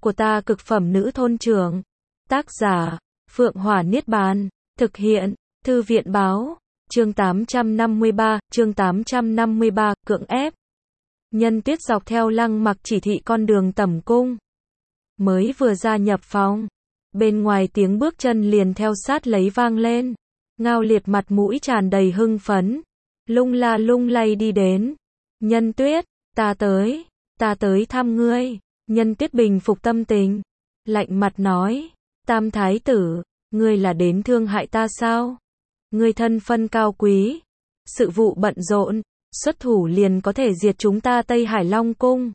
của ta cực phẩm nữ thôn trưởng. Tác giả, Phượng Hỏa Niết Bàn. Thực hiện, Thư viện báo. Chương 853, cưỡng ép. Nhân Tuyết dọc theo Lăng Mặc chỉ thị con đường tẩm cung. Mới vừa gia nhập phòng, bên ngoài tiếng bước chân liền theo sát lấy vang lên. Ngao Liệt mặt mũi tràn đầy hưng phấn, lung la lung lay đi đến. Nhân Tuyết, ta tới thăm ngươi. Nhân Tuyết bình phục tâm tình, lạnh mặt nói, Tam Thái tử, ngươi là đến thương hại ta sao? Ngươi thân phân cao quý, sự vụ bận rộn, xuất thủ liền có thể diệt chúng ta Tây Hải Long Cung.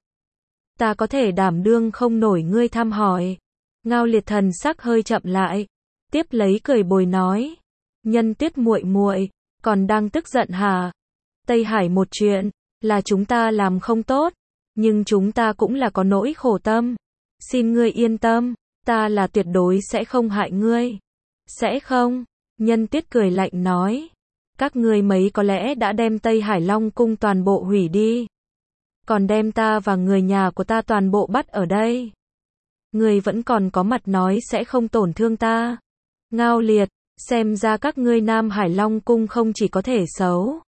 Ta có thể đảm đương không nổi ngươi thăm hỏi. Ngao Liệt thần sắc hơi chậm lại, tiếp lấy cười bồi nói, Nhân Tuyết muội muội, còn đang tức giận hả? Tây Hải một chuyện, là chúng ta làm không tốt, nhưng chúng ta cũng là có nỗi khổ tâm. Xin ngươi yên tâm, ta là tuyệt đối sẽ không hại ngươi. Sẽ không? Nhân Tuyết cười lạnh nói, các ngươi mấy có lẽ đã đem Tây Hải Long Cung toàn bộ hủy đi, còn đem ta và người nhà của ta toàn bộ bắt ở đây. Ngươi vẫn còn có mặt nói sẽ không tổn thương ta. Ngao Liệt, xem ra các ngươi Nam Hải Long Cung không chỉ có thể xấu,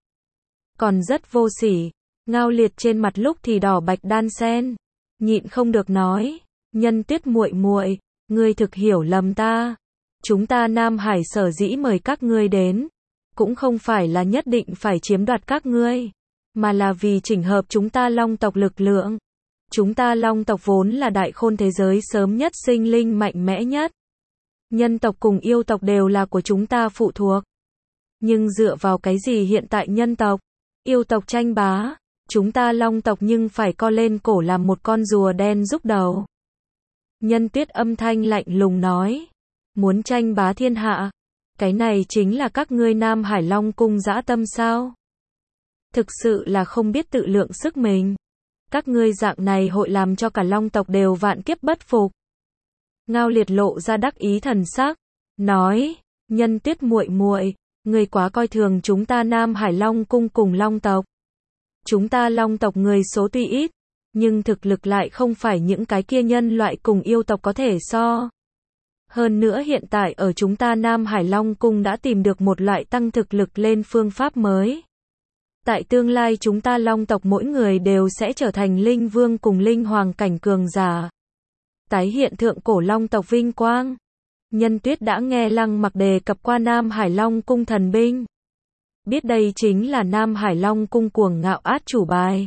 còn rất vô sỉ. Ngao Liệt trên mặt lúc thì đỏ bạch đan xen, nhịn không được nói, Nhân Tuyết muội muội, ngươi thực hiểu lầm ta. Chúng ta Nam Hải sở dĩ mời các ngươi đến, cũng không phải là nhất định phải chiếm đoạt các ngươi, mà là vì chỉnh hợp chúng ta Long tộc lực lượng. Chúng ta Long tộc vốn là đại khôn thế giới sớm nhất sinh linh mạnh mẽ nhất. Nhân tộc cùng yêu tộc đều là của chúng ta phụ thuộc. Nhưng dựa vào cái gì hiện tại nhân tộc, yêu tộc tranh bá, chúng ta Long tộc nhưng phải co lên cổ làm một con rùa đen rúc đầu. Nhân Tuyết âm thanh lạnh lùng nói, muốn tranh bá thiên hạ, cái này chính là các ngươi Nam Hải Long Cung dã tâm sao? Thực sự là không biết tự lượng sức mình. Các ngươi dạng này hội làm cho cả Long tộc đều vạn kiếp bất phục. Ngao Liệt lộ ra đắc ý thần sắc, nói, Nhân Tuyết muội muội, ngươi quá coi thường chúng ta Nam Hải Long Cung cùng Long tộc. Chúng ta Long tộc người số tuy ít, nhưng thực lực lại không phải những cái kia nhân loại cùng yêu tộc có thể so. Hơn nữa hiện tại ở chúng ta Nam Hải Long Cung đã tìm được một loại tăng thực lực lên phương pháp mới. Tại tương lai chúng ta Long tộc mỗi người đều sẽ trở thành linh vương cùng linh hoàng cảnh cường giả, tái hiện thượng cổ Long tộc vinh quang. Nhân Tuyết đã nghe Lăng Mặc đề cập qua Nam Hải Long Cung thần binh, biết đây chính là Nam Hải Long Cung cuồng ngạo át chủ bài.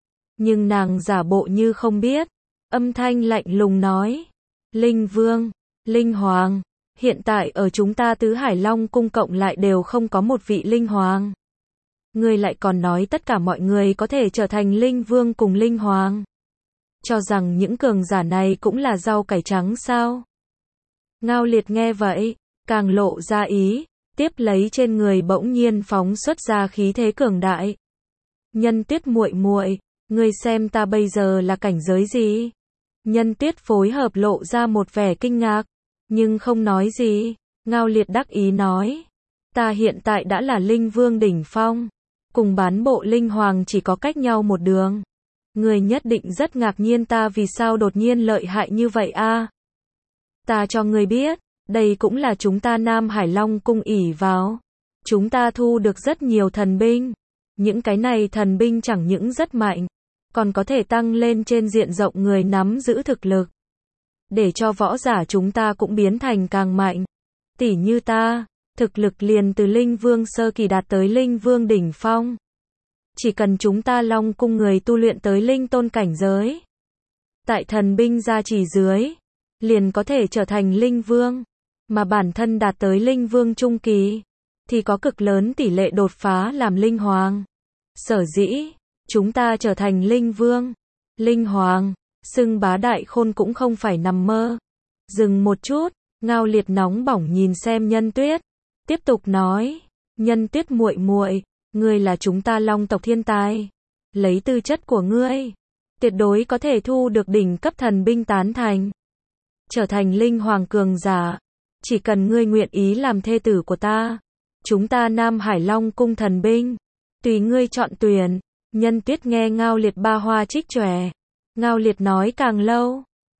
Nhưng nàng giả bộ như không biết, âm thanh lạnh lùng nói, Linh Vương, Linh Hoàng, hiện tại ở chúng ta Tứ Hải Long Cung cộng lại đều không có một vị Linh Hoàng. Ngươi lại còn nói tất cả mọi người có thể trở thành Linh Vương cùng Linh Hoàng. Cho rằng những cường giả này cũng là rau cải trắng sao? Ngao Liệt nghe vậy, càng lộ ra ý, tiếp lấy trên người bỗng nhiên phóng xuất ra khí thế cường đại. Nhân Tuyết muội muội, ngươi xem ta bây giờ là cảnh giới gì? Nhân Tuyết phối hợp lộ ra một vẻ kinh ngạc, nhưng không nói gì. Ngao Liệt đắc ý nói, ta hiện tại đã là Linh Vương đỉnh phong, cùng bán bộ Linh Hoàng chỉ có cách nhau một đường. Ngươi nhất định rất ngạc nhiên ta vì sao đột nhiên lợi hại như vậy a? Ta cho ngươi biết, đây cũng là chúng ta Nam Hải Long Cung ỷ vào. Chúng ta thu được rất nhiều thần binh. Những cái này thần binh chẳng những rất mạnh, còn có thể tăng lên trên diện rộng người nắm giữ thực lực, để cho võ giả chúng ta cũng biến thành càng mạnh. Tỉ như ta, thực lực liền từ Linh Vương sơ kỳ đạt tới Linh Vương đỉnh phong. Chỉ cần chúng ta Long Cung người tu luyện tới Linh Tôn cảnh giới, tại thần binh gia trì dưới, liền có thể trở thành Linh Vương, mà bản thân đạt tới Linh Vương trung kỳ, thì có cực lớn tỷ lệ đột phá làm Linh Hoàng. Sở dĩ, chúng ta trở thành Linh Vương, Linh Hoàng, xưng bá đại khôn cũng không phải nằm mơ. Dừng một chút, Ngao Liệt nóng bỏng nhìn xem Nhân Tuyết, tiếp tục nói, Nhân Tuyết muội muội, ngươi là chúng ta Long tộc thiên tài, lấy tư chất của ngươi, tuyệt đối có thể thu được đỉnh cấp thần binh tán thành, trở thành Linh Hoàng cường giả. Chỉ cần ngươi nguyện ý làm thê tử của ta, chúng ta Nam Hải Long Cung thần binh, tùy ngươi chọn tuyển. Nhân Tuyết nghe Ngao Liệt ba hoa trích chòe. Ngao Liệt nói càng lâu,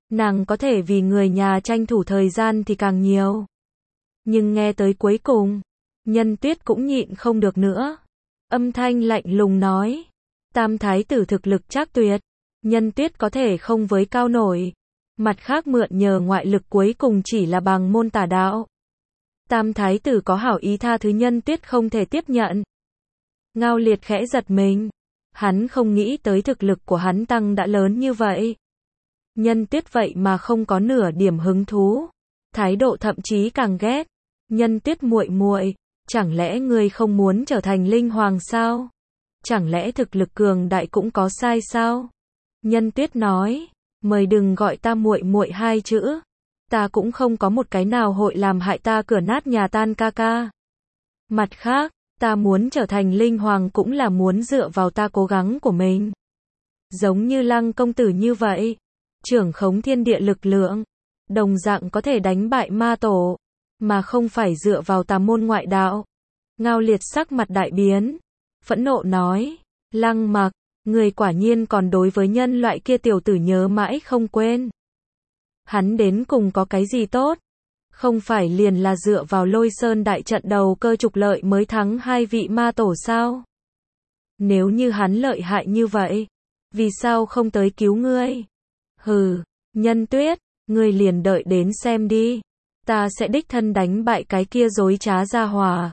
Nàng có thể vì người nhà tranh thủ thời gian thì càng nhiều. Nhưng nghe tới cuối cùng, Nhân Tuyết cũng nhịn không được nữa. Âm thanh lạnh lùng nói. Tam thái tử thực lực trác tuyệt. Nhân Tuyết có thể không với cao nổi. Mặt khác mượn nhờ ngoại lực cuối cùng chỉ là bằng môn tà đạo. Tam thái tử có hảo ý tha thứ Nhân Tuyết không thể tiếp nhận. Ngao Liệt khẽ giật mình. Hắn không nghĩ tới thực lực của hắn tăng đã lớn như vậy. Nhân Tuyết vậy mà không có nửa điểm hứng thú. Thái độ thậm chí càng ghét. Nhân Tuyết muội muội, chẳng lẽ ngươi không muốn trở thành linh hoàng sao? Chẳng lẽ thực lực cường đại cũng có sai sao? Nhân Tuyết nói, mời đừng gọi ta muội muội hai chữ. Ta cũng không có một cái nào hội làm hại ta cửa nát nhà tan ca ca. Mặt khác, ta muốn trở thành linh hoàng cũng là muốn dựa vào ta cố gắng của mình. Giống như Lăng công tử như vậy, trưởng khống thiên địa lực lượng, đồng dạng có thể đánh bại ma tổ, mà không phải dựa vào tà môn ngoại đạo. Ngao Liệt sắc mặt đại biến, phẫn nộ nói, Lăng Mặc, người quả nhiên còn đối với nhân loại kia tiểu tử nhớ mãi không quên. Hắn đến cùng có cái gì tốt? Không phải liền là dựa vào Lôi Sơn đại trận đầu cơ trục lợi mới thắng hai vị ma tổ sao? Nếu như hắn lợi hại như vậy, vì sao không tới cứu ngươi? Hừ, Nhân Tuyết, ngươi liền đợi đến xem đi. Ta sẽ đích thân đánh bại cái kia dối trá gia hỏa.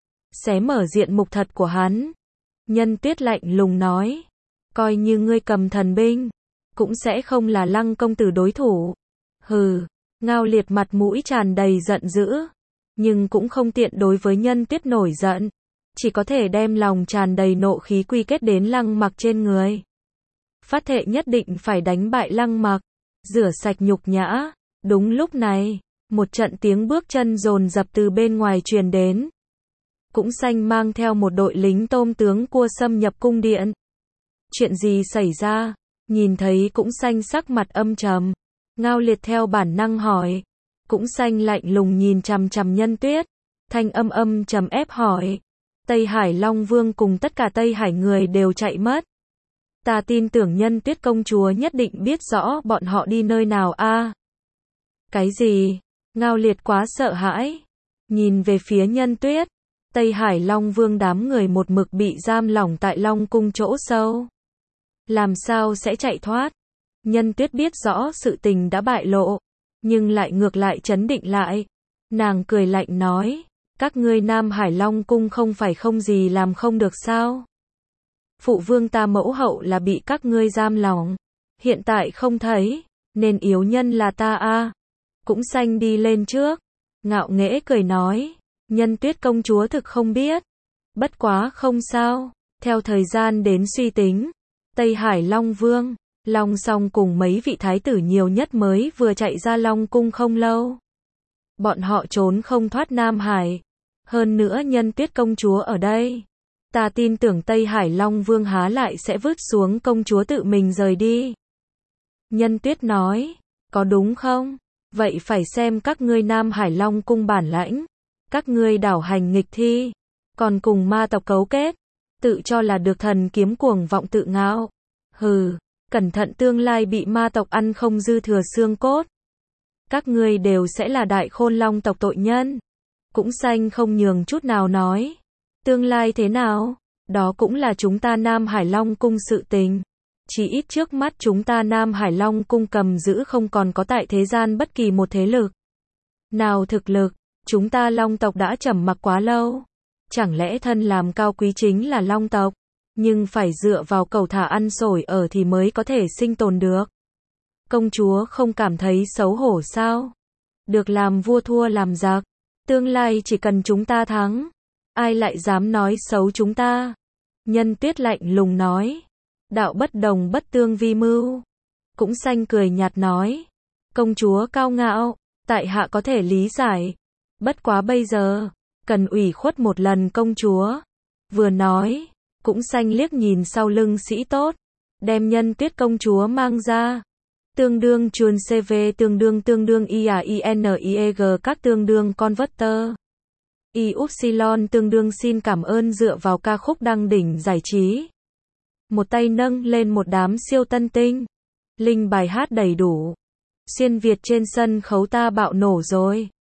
Xé mở diện mục thật của hắn. Nhân Tuyết lạnh lùng nói. Coi như ngươi cầm thần binh, cũng sẽ không là Lăng công tử đối thủ. Hừ, Ngao Liệt mặt mũi tràn đầy giận dữ. Nhưng cũng không tiện đối với Nhân Tuyết nổi giận. Chỉ có thể đem lòng tràn đầy nộ khí quy kết đến Lăng Mặc trên người. Phát thệ nhất định phải đánh bại Lăng Mặc, rửa sạch nhục nhã. Đúng lúc này, một trận tiếng bước chân dồn dập từ bên ngoài truyền đến. Cũng Xanh mang theo một đội lính tôm tướng cua xâm nhập cung điện. Chuyện gì xảy ra? Nhìn thấy Cũng Xanh sắc mặt âm trầm. Ngao Liệt theo bản năng hỏi. Cũng Xanh lạnh lùng nhìn chằm chằm Nhân Tuyết. Thanh âm trầm ép hỏi. Tây Hải Long Vương cùng tất cả Tây Hải người đều chạy mất. Ta tin tưởng Nhân Tuyết công chúa nhất định biết rõ bọn họ đi nơi nào a. Cái gì? Ngao Liệt quá sợ hãi. Nhìn về phía Nhân Tuyết. Tây Hải Long Vương đám người một mực bị giam lỏng tại Long cung chỗ sâu. Làm sao sẽ chạy thoát? Nhân Tuyết biết rõ sự tình đã bại lộ, nhưng lại ngược lại trấn định lại. Nàng cười lạnh nói, các ngươi Nam Hải Long cung không phải không gì làm không được sao? Phụ vương ta mẫu hậu là bị các ngươi giam lỏng, hiện tại không thấy, nên yếu nhân là ta a. Cũng Xanh đi lên trước, ngạo nghễ cười nói, Nhân Tuyết công chúa thực không biết. Bất quá không sao, theo thời gian đến suy tính, Tây Hải Long Vương, Long Song cùng mấy vị thái tử nhiều nhất mới vừa chạy ra Long cung không lâu. Bọn họ trốn không thoát Nam Hải. Hơn nữa Nhân Tuyết công chúa ở đây. Ta tin tưởng Tây Hải Long Vương há lại sẽ vứt xuống công chúa tự mình rời đi. Nhân Tuyết nói, có đúng không? Vậy phải xem các ngươi Nam Hải Long cung bản lãnh. Các ngươi đảo hành nghịch thi, còn cùng ma tộc cấu kết, tự cho là được thần kiếm cuồng vọng tự ngạo. Hừ, cẩn thận tương lai bị ma tộc ăn không dư thừa xương cốt. Các ngươi đều sẽ là đại khôn long tộc tội nhân. Cũng Xanh không nhường chút nào nói. Tương lai thế nào? Đó cũng là chúng ta Nam Hải Long cung sự tình. Chỉ ít trước mắt chúng ta Nam Hải Long cung cầm giữ không còn có tại thế gian bất kỳ một thế lực nào thực lực. Chúng ta Long tộc đã trầm mặc quá lâu. Chẳng lẽ thân làm cao quý chính là Long tộc, nhưng phải dựa vào cầu thả ăn xổi ở thì mới có thể sinh tồn được. Công chúa không cảm thấy xấu hổ sao? Được làm vua thua làm giặc. Tương lai chỉ cần chúng ta thắng, ai lại dám nói xấu chúng ta? Nhân Tuyết lạnh lùng nói. Đạo bất đồng bất tương vi mưu. Cũng Xanh cười nhạt nói. Công chúa cao ngạo, tại hạ có thể lý giải. Bất quá bây giờ, cần ủy khuất một lần công chúa. Vừa nói, Cũng Xanh liếc nhìn sau lưng sĩ tốt, đem Nhân Tuyết công chúa mang ra. Tương đương chuồn CV tương đương IAINIEG các tương đương converter. Y-upsilon tương đương xin cảm ơn dựa vào ca khúc đăng đỉnh giải trí. Một tay nâng lên một đám siêu tân tinh. Linh bài hát đầy đủ. Xuyên Việt trên sân khấu ta bạo nổ rồi.